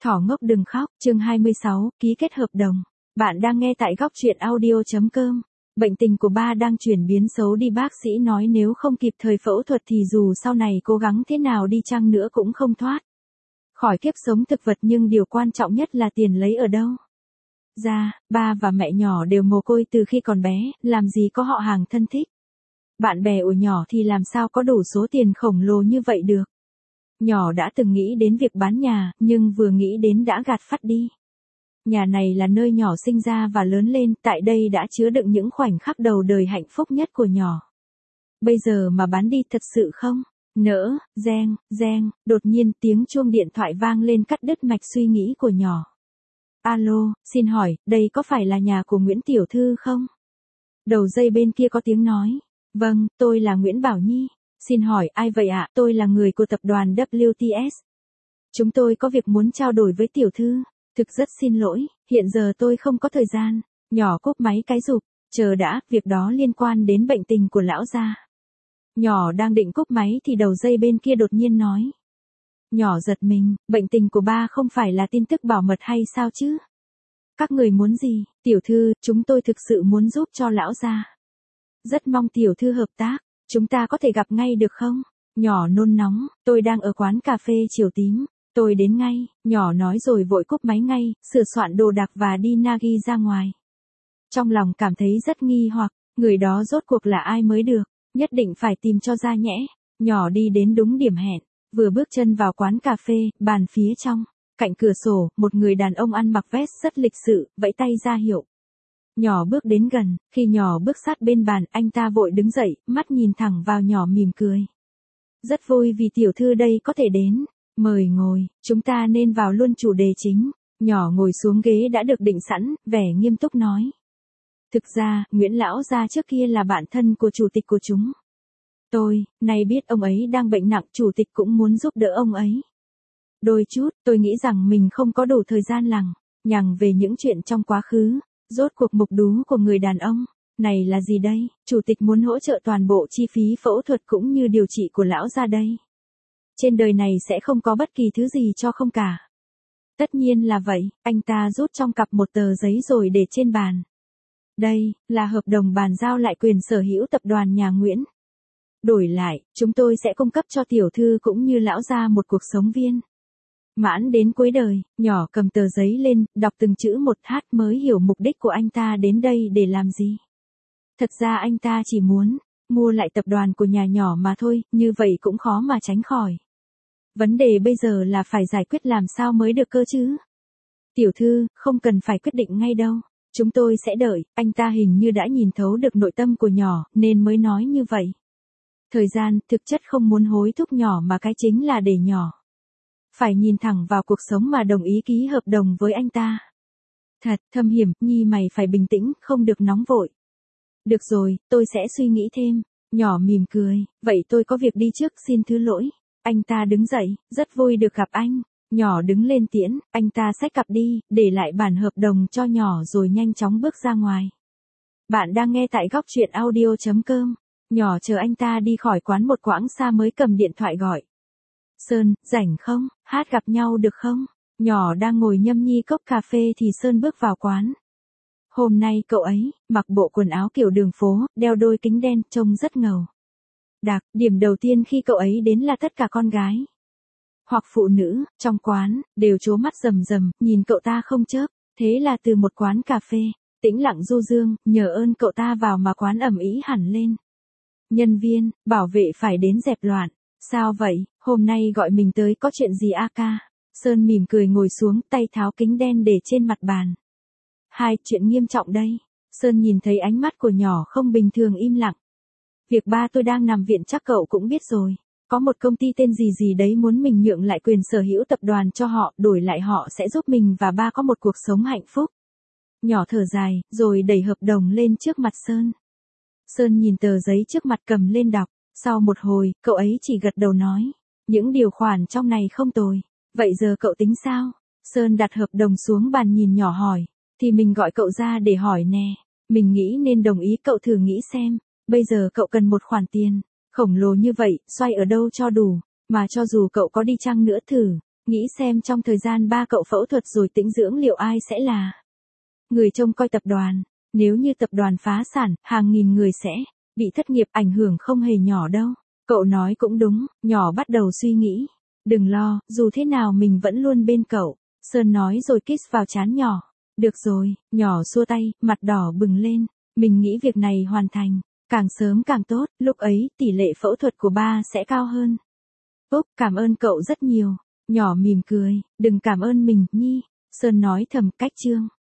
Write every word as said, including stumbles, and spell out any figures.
Thỏ ngốc đừng khóc, chương hai mươi sáu, ký kết hợp đồng. Bạn đang nghe tại góc truyện audio chấm com. Bệnh tình của ba đang chuyển biến xấu đi, bác sĩ nói nếu không kịp thời phẫu thuật thì dù sau này cố gắng thế nào đi chăng nữa cũng không thoát khỏi kiếp sống thực vật, nhưng điều quan trọng nhất là tiền lấy ở đâu ra. Ba và mẹ nhỏ đều mồ côi từ khi còn bé, làm gì có họ hàng thân thích. Bạn bè của nhỏ thì làm sao có đủ số tiền khổng lồ như vậy được. Nhỏ đã từng nghĩ đến việc bán nhà, nhưng vừa nghĩ đến đã gạt phắt đi. Nhà này là nơi nhỏ sinh ra và lớn lên, tại đây đã chứa đựng những khoảnh khắc đầu đời hạnh phúc nhất của nhỏ. Bây giờ mà bán đi thật sự không nỡ. Reng, reng, đột nhiên tiếng chuông điện thoại vang lên cắt đứt mạch suy nghĩ của nhỏ. Alo, xin hỏi, đây có phải là nhà của Nguyễn Tiểu Thư không? Đầu dây bên kia có tiếng nói. Vâng, tôi là Nguyễn Bảo Nhi. Xin hỏi ai vậy ạ? Tôi là người của tập đoàn W T S. Chúng tôi có việc muốn trao đổi với tiểu thư. Thực rất xin lỗi, hiện giờ tôi không có thời gian. Nhỏ cúp máy cái rụp. Chờ đã, việc đó liên quan đến bệnh tình của lão gia. Nhỏ đang định cúp máy thì đầu dây bên kia đột nhiên nói. Nhỏ giật mình, bệnh tình của ba không phải là tin tức bảo mật hay sao chứ? Các người muốn gì? Tiểu thư, chúng tôi thực sự muốn giúp cho lão gia. Rất mong tiểu thư hợp tác. Chúng ta có thể gặp ngay được không? Nhỏ nôn nóng, tôi đang ở quán cà phê Chiều Tím. Tôi đến ngay, nhỏ nói rồi vội cúp máy ngay, sửa soạn đồ đạc và đi Nagi ra ngoài. Trong lòng cảm thấy rất nghi hoặc, người đó rốt cuộc là ai mới được, nhất định phải tìm cho ra nhẽ. Nhỏ đi đến đúng điểm hẹn, vừa bước chân vào quán cà phê, bàn phía trong, cạnh cửa sổ, một người đàn ông ăn mặc vest rất lịch sự, vẫy tay ra hiệu. Nhỏ bước đến gần, khi nhỏ bước sát bên bàn, anh ta vội đứng dậy, mắt nhìn thẳng vào nhỏ mỉm cười. Rất vui vì tiểu thư đây có thể đến. Mời ngồi, chúng ta nên vào luôn chủ đề chính. Nhỏ ngồi xuống ghế đã được định sẵn, vẻ nghiêm túc nói. Thực ra, Nguyễn lão gia trước kia là bạn thân của chủ tịch của chúng tôi, nay biết ông ấy đang bệnh nặng, chủ tịch cũng muốn giúp đỡ ông ấy. Đôi chút, tôi nghĩ rằng mình không có đủ thời gian lằng nhằng về những chuyện trong quá khứ. Rốt cuộc mục đú của người đàn ông này là gì đây? Chủ tịch muốn hỗ trợ toàn bộ chi phí phẫu thuật cũng như điều trị của lão gia đây. Trên đời này sẽ không có bất kỳ thứ gì cho không cả. Tất nhiên là vậy, anh ta rút trong cặp một tờ giấy rồi để trên bàn. Đây, là hợp đồng bàn giao lại quyền sở hữu tập đoàn nhà Nguyễn. Đổi lại, chúng tôi sẽ cung cấp cho tiểu thư cũng như lão gia một cuộc sống viên mãn đến cuối đời. Nhỏ cầm tờ giấy lên, đọc từng chữ một, hát mới hiểu mục đích của anh ta đến đây để làm gì. Thật ra anh ta chỉ muốn mua lại tập đoàn của nhà nhỏ mà thôi, như vậy cũng khó mà tránh khỏi. Vấn đề bây giờ là phải giải quyết làm sao mới được cơ chứ. Tiểu thư, không cần phải quyết định ngay đâu. Chúng tôi sẽ đợi. Anh ta hình như đã nhìn thấu được nội tâm của nhỏ, nên mới nói như vậy. Thời gian, thực chất không muốn hối thúc nhỏ mà cái chính là để nhỏ phải nhìn thẳng vào cuộc sống mà đồng ý ký hợp đồng với anh ta. Thật, Thâm Hiểm, Nhi mày phải bình tĩnh, không được nóng vội. Được rồi, tôi sẽ suy nghĩ thêm. Nhỏ mỉm cười, vậy tôi có việc đi trước, xin thứ lỗi. Anh ta đứng dậy, rất vui được gặp anh. Nhỏ đứng lên tiễn, anh ta xách cặp đi, để lại bản hợp đồng cho nhỏ rồi nhanh chóng bước ra ngoài. Bạn đang nghe tại góc truyện audio chấm com. Nhỏ chờ anh ta đi khỏi quán một quãng xa mới cầm điện thoại gọi. Sơn, rảnh không? Hát gặp nhau được không? Nhỏ đang ngồi nhâm nhi cốc cà phê thì Sơn bước vào quán. Hôm nay cậu ấy, mặc bộ quần áo kiểu đường phố, đeo đôi kính đen, trông rất ngầu. Đặc, điểm đầu tiên khi cậu ấy đến là tất cả con gái hoặc phụ nữ trong quán đều trố mắt rầm rầm, nhìn cậu ta không chớp. Thế là từ một quán cà phê tĩnh lặng du dương, nhờ ơn cậu ta vào mà quán ầm ĩ hẳn lên. Nhân viên, bảo vệ phải đến dẹp loạn. Sao vậy, hôm nay gọi mình tới có chuyện gì a ca? Sơn mỉm cười ngồi xuống, tay tháo kính đen để trên mặt bàn. Hai, chuyện nghiêm trọng đây. Sơn nhìn thấy ánh mắt của nhỏ không bình thường, im lặng. Việc ba tôi đang nằm viện chắc cậu cũng biết rồi. Có một công ty tên gì gì đấy muốn mình nhượng lại quyền sở hữu tập đoàn cho họ, đổi lại họ sẽ giúp mình và ba có một cuộc sống hạnh phúc. Nhỏ thở dài, rồi đẩy hợp đồng lên trước mặt Sơn. Sơn nhìn tờ giấy trước mặt cầm lên đọc. Sau một hồi, cậu ấy chỉ gật đầu nói. Những điều khoản trong này không tồi. Vậy giờ cậu tính sao? Sơn đặt hợp đồng xuống bàn nhìn nhỏ hỏi. Thì mình gọi cậu ra để hỏi nè. Mình nghĩ nên đồng ý, cậu thử nghĩ xem. Bây giờ cậu cần một khoản tiền khổng lồ như vậy, xoay ở đâu cho đủ. Mà cho dù cậu có đi chăng nữa thử Nghĩ xem trong thời gian ba cậu phẫu thuật rồi tĩnh dưỡng liệu ai sẽ là người trông coi tập đoàn. Nếu như tập đoàn phá sản, hàng nghìn người sẽ bị thất nghiệp, ảnh hưởng không hề nhỏ đâu. Cậu nói cũng đúng, nhỏ bắt đầu suy nghĩ. Đừng lo, dù thế nào mình vẫn luôn bên cậu. Sơn nói rồi kiss vào trán nhỏ. Được rồi, nhỏ xua tay, mặt đỏ bừng lên. Mình nghĩ việc này hoàn thành, càng sớm càng tốt, lúc ấy tỷ lệ phẫu thuật của ba sẽ cao hơn. Úp, cảm ơn cậu rất nhiều. Nhỏ mỉm cười, đừng cảm ơn mình, Nhi. Sơn nói thầm cách chương.